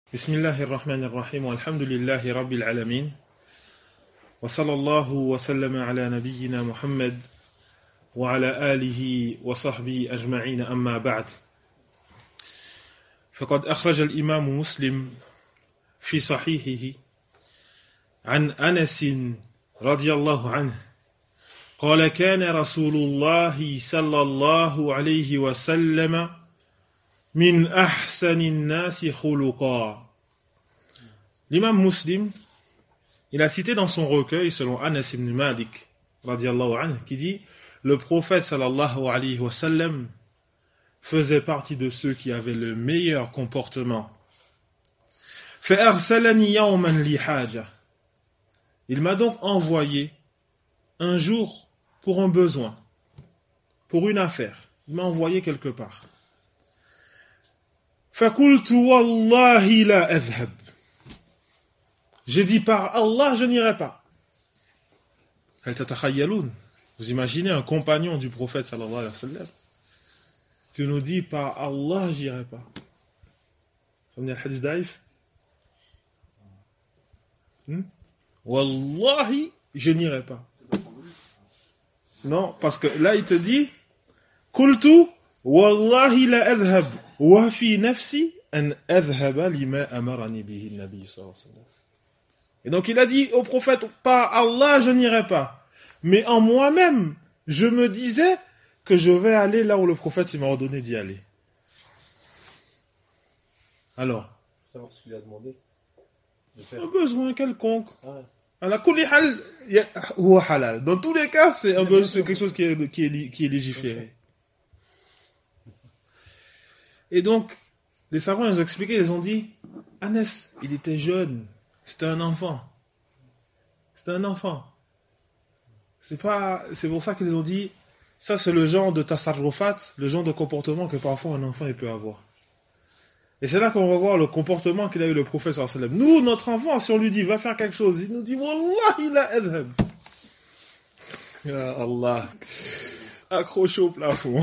Bismillahirrahmanirrahim, walhamdulillahi rabbil alamin, wa sallallahu wa sallama ala nabiyyina Muhammad, wa ala alihi wa sahbihi ajma'in amma ba'd. فقد أخرج الإمام مسلم في صحيحه عن أنس رضي الله عنه قال كان رسول الله صلى الله عليه وسلم من أحسن الناس خلقا. L'imam Muslim, il a cité dans son recueil, selon Anas ibn Malik, radiallahu anhu, qui dit, le prophète sallallahu alayhi wa sallam faisait partie de ceux qui avaient le meilleur comportement. فَأَرْسَلَنِي يَوْمًا لِحَاجَةٍ. Il m'a donc envoyé un jour pour un besoin, pour une affaire. Il m'a envoyé quelque part. فَقُلْتُ وَاللَّهِ لَا أَذْهَبْ. J'ai dit par Allah, je n'irai pas. هل تتخيلون? Vous imaginez un compagnon du prophète sallallahu alayhi wa sallam qui nous dit par Allah, j'irai pas. Comme dit le hadith daïf. Wallahi, je n'irai pas. Non, parce que là il te dit Qultu wallahi la adhhab wa fi nafsi an adhhaba lima amarani bihi an-nabi sallallahu alayhi wa sallam. Et donc il a dit au prophète par Allah, je n'irai pas. Mais en moi-même, je me disais que je vais aller là où le prophète m'a ordonné d'y aller. Alors, savoir ce qu'il a demandé de faire. Un besoin quelconque. Ala kulli hal huwa halal. Dans tous les cas, c'est quelque chose qui est légiféré. Et donc, les savants ils ont expliqué, ils ont dit, Anas, il était jeune, c'était un enfant. C'était un enfant. C'est pour ça qu'ils ont dit, ça c'est le genre de tasarrufat, le genre de comportement que parfois un enfant il peut avoir. Et c'est là qu'on va voir le comportement qu'il a eu le prophète sallallahu alayhi wa sallam. Nous, notre enfant, si on lui dit va faire quelque chose, il nous dit wallahi la adhab. Ya Allah. Accroché au plafond.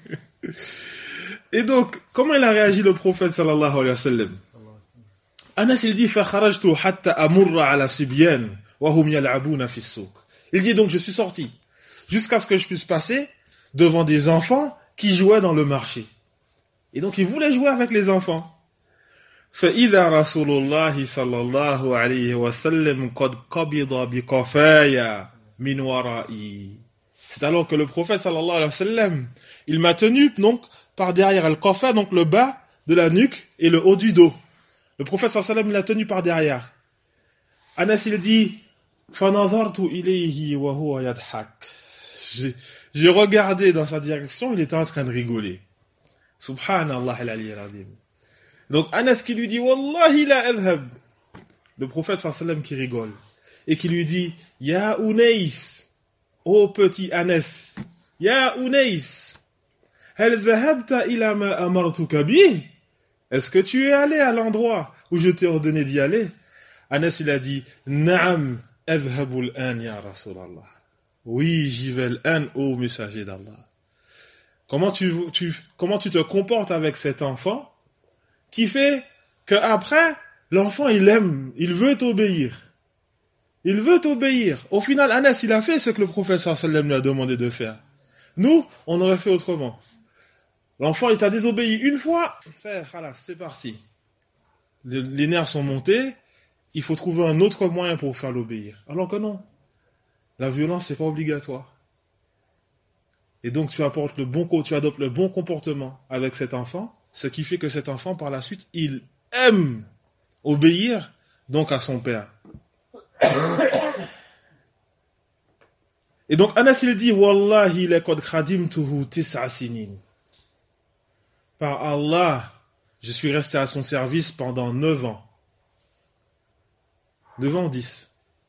Et donc, comment il a réagi le prophète sallallahu alayhi wa sallam? Anas il dit fa kharajtu hatta amurra ala sibyan wa hum yal'abuna fi as-suq. Il dit donc je suis sorti jusqu'à ce que je puisse passer devant des enfants qui jouaient dans le marché. Et donc il voulait jouer avec les enfants. فَإِذَا رَسُولُ اللَّهِ صَلَّى اللَّهُ عَلَيْهِ وَسَلَّمْ قَدْ قَبِضَ بِقَفَايَ مِنْ وَرَائِي. C'est alors que le prophète sallallahu alayhi wa sallam, il m'a tenu donc par derrière al-qafa, donc le bas de la nuque et le haut du dos. Le prophète sallallahu alayhi wa sallam l'a tenu par derrière. Anas il dit فَنَظَرْتُ إِلَيْهِ وَهُوَ يَضْحَكُ. J'ai regardé dans sa direction, il était en train de rigoler. Subhanallah al-Ali al-Azim. Donc Anas qui lui dit wallahi la adhhab. Le prophète sallallahu alayhi wa sallam qui rigole et qui lui dit ya Unais, ô petit Anas, ya Unais, hal dhahabta ila ma amartuka bih? Est-ce que tu es allé à l'endroit où je t'ai ordonné d'y aller? Anas il a dit na'am adhhabu al-an ya Rasulallah. Oui, j'y vais al-an, ô messager d'Allah. Comment tu te comportes avec cet enfant qui fait qu'après, l'enfant il aime, il veut t'obéir. Il veut t'obéir. Au final, Anas il a fait ce que le prophète sallallahu alayhi wa sallam lui a demandé de faire. Nous, on aurait fait autrement. L'enfant il t'a désobéi une fois, c'est parti. Les nerfs sont montés, il faut trouver un autre moyen pour faire l'obéir. Alors que non, la violence c'est pas obligatoire. Et donc tu adoptes le bon comportement avec cet enfant, ce qui fait que cet enfant par la suite, il aime obéir donc à son père. Et donc Anas il dit wallahi laqad khadimtuhu 9 sinin. Par Allah, je suis resté à son service pendant 9 ans. 9 ans 10.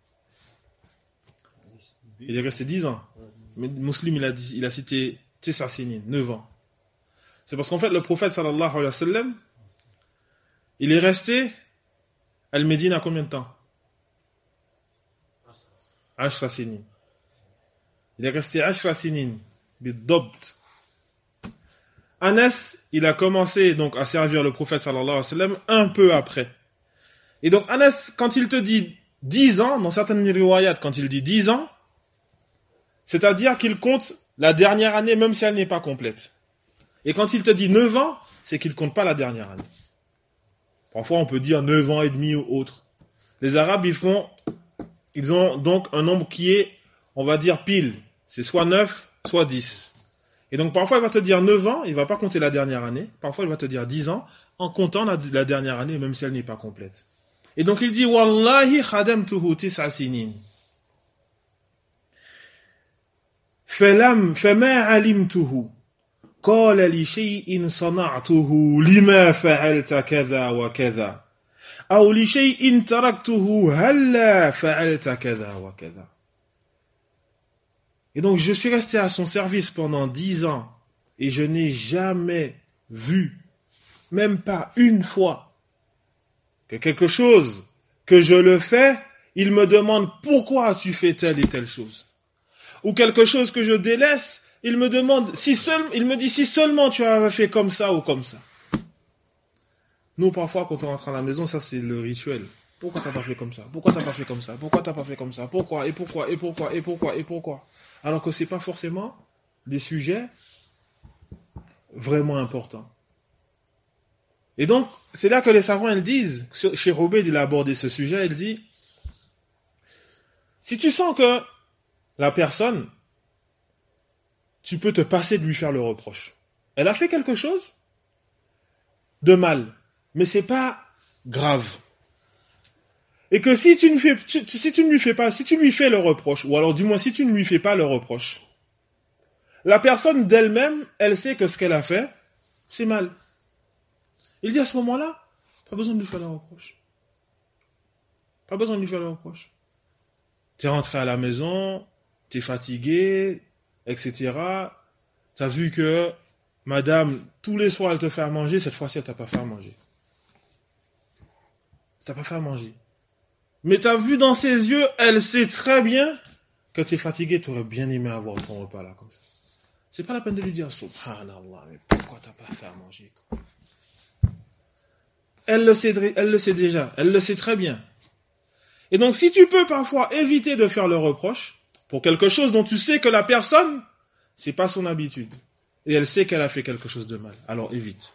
Il est resté 10 ans. Mais Muslim il a cité 9 sinin, 9 ans. C'est parce qu'en fait le prophète sallallahu alayhi wa sallam il est resté à Al-Médine combien de temps? 10 sinin. Il est resté 10 sinin bid-dabt. Anas, il a commencé donc à servir le prophète sallallahu alayhi wa sallam un peu après. Et donc Anas, quand il te dit 10 ans, dans certaines riwayat, quand il dit 10 ans, c'est-à-dire qu'il compte la dernière année même si elle n'est pas complète. Et quand il te dit 9 ans, c'est qu'il ne compte pas la dernière année. Parfois on peut dire 9 ans et demi ou autre. Les Arabes, ils ont donc un nombre qui est, on va dire, pile. C'est soit 9, soit 10. Et donc parfois il va te dire 9 ans, il ne va pas compter la dernière année. Parfois il va te dire 10 ans, en comptant la dernière année, même si elle n'est pas complète. Et donc il dit, Wallahi khadamtuhu tis'a sinin. فما علمته قال لشيء صنعته لما فعلت كذا وكذا أو لشيء تركته هلا فعلت كذا وكذا. Et donc je suis resté à son service pendant 10 ans et je n'ai jamais vu, même pas une fois, que quelque chose que je le fais, il me demande pourquoi tu fais telle et telle chose. Ou quelque chose que je délaisse, il me demande, il me dit si seulement tu avais fait comme ça ou comme ça. Nous, parfois, quand on rentre à la maison, ça c'est le rituel. Pourquoi t'as pas fait comme ça? Pourquoi t'as pas fait comme ça? Pourquoi t'as pas fait comme ça? Pourquoi? Et pourquoi? Et pourquoi? Et pourquoi? Et pourquoi? Alors que c'est pas forcément des sujets vraiment importants. Et donc, c'est là que les savants, ils disent, chez Obeid, il a abordé ce sujet, il dit, si tu sens que la personne, tu peux te passer de lui faire le reproche. Elle a fait quelque chose de mal, mais c'est pas grave. Et que si tu ne lui fais le reproche, ou alors du moins si tu ne lui fais pas le reproche, la personne d'elle-même, elle sait que ce qu'elle a fait, c'est mal. Il dit à ce moment-là, pas besoin de lui faire le reproche. Pas besoin de lui faire le reproche. T'es rentré à la maison, t'es fatigué, etc. T'as vu que madame, tous les soirs, elle te fait à manger, cette fois-ci, elle t'a pas fait à manger. T'as pas fait à manger. Mais t'as vu dans ses yeux, elle sait très bien que t'es fatigué, t'aurais bien aimé avoir ton repas là, comme ça. C'est pas la peine de lui dire, subhanallah, mais pourquoi t'as pas fait à manger? Elle le sait déjà, elle le sait très bien. Et donc, si tu peux parfois éviter de faire le reproche, pour quelque chose dont tu sais que la personne, c'est pas son habitude. Et elle sait qu'elle a fait quelque chose de mal. Alors évite.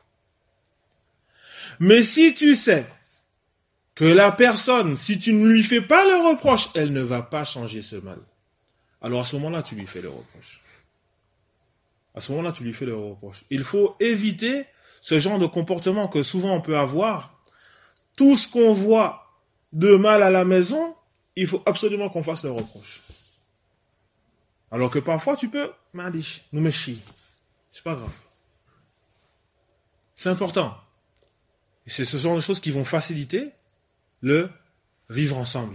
Mais si tu sais que la personne, si tu ne lui fais pas le reproche, elle ne va pas changer ce mal. Alors à ce moment-là, tu lui fais le reproche. À ce moment-là, tu lui fais le reproche. Il faut éviter ce genre de comportement que souvent on peut avoir. Tout ce qu'on voit de mal à la maison, il faut absolument qu'on fasse le reproche. Alors que parfois, tu peux, nous me chie. C'est pas grave. C'est important. Et c'est ce genre de choses qui vont faciliter le vivre ensemble.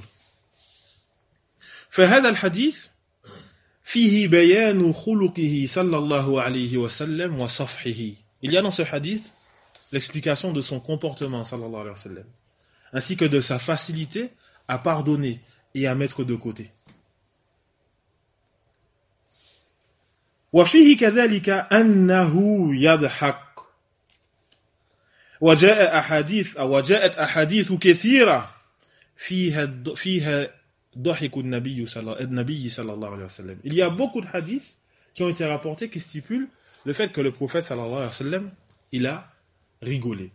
فهذا الحديث فيه بيان خلقه صلى الله عليه وسلم وصفحه. Il y a dans ce hadith l'explication de son comportement sallallahu alayhi wa sallam, ainsi que de sa facilité à pardonner et à mettre de côté. وفيه كذلك أنه يضحك وجاءت أحاديث كثيرة فيها ضحك النبي صلى الله عليه وسلم. Il y a beaucoup de hadiths qui ont été rapportés qui stipulent le fait que le prophète sallallahu alayhi wa sallam, il a rigolé.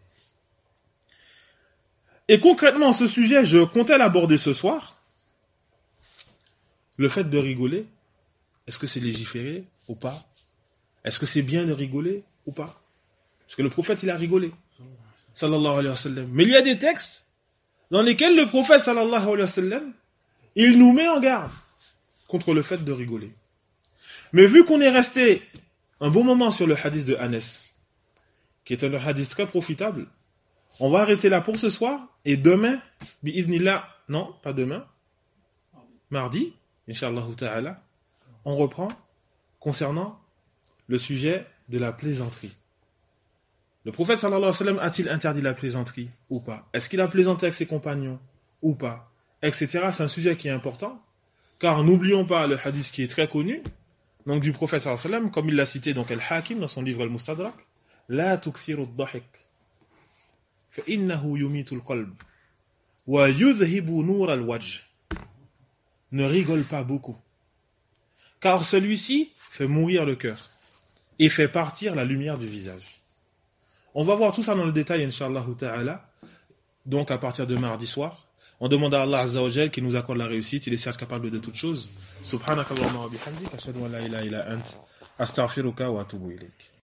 Et concrètement, ce sujet, je comptais l'aborder ce soir. Le fait de rigoler, est-ce que c'est légiféré ou pas? Est-ce que c'est bien de rigoler ou pas? Parce que le prophète, il a rigolé. Sallallahu alayhi wa sallam. Mais il y a des textes dans lesquels le prophète, sallallahu alayhi wa sallam, il nous met en garde contre le fait de rigoler. Mais vu qu'on est resté un bon moment sur le hadith de Anas, qui est un hadith très profitable, on va arrêter là pour ce soir, et demain, bi'idhnillah, non, pas demain, mardi, inshallah ta'ala, on reprend concernant le sujet de la plaisanterie. Le prophète sallallahu alayhi wa sallam a-t-il interdit la plaisanterie ou pas? Est-ce qu'il a plaisanté avec ses compagnons ou pas? Etc. C'est un sujet qui est important, car n'oublions pas le hadith qui est très connu, donc du prophète sallallahu alayhi wa sallam, comme il l'a cité donc Al-Hakim dans son livre Al-Mustadrak, La tukthiru ad-dahik fa innahu yumitu al-qalb. Wa yudhibu nur al-wajh. Ne rigole pas beaucoup. Car celui-ci fait mourir le cœur et fait partir la lumière du visage. On va voir tout ça dans le détail, Inch'Allah ta'ala. Donc à partir de mardi soir, on demande à Allah Azza wa Jal qui nous accorde la réussite, il est certes capable de toutes choses. Subhanakallahumma wa bihamdik, ashhadu an la ilaha illa ant, astaghfiruka wa atubu ilayk.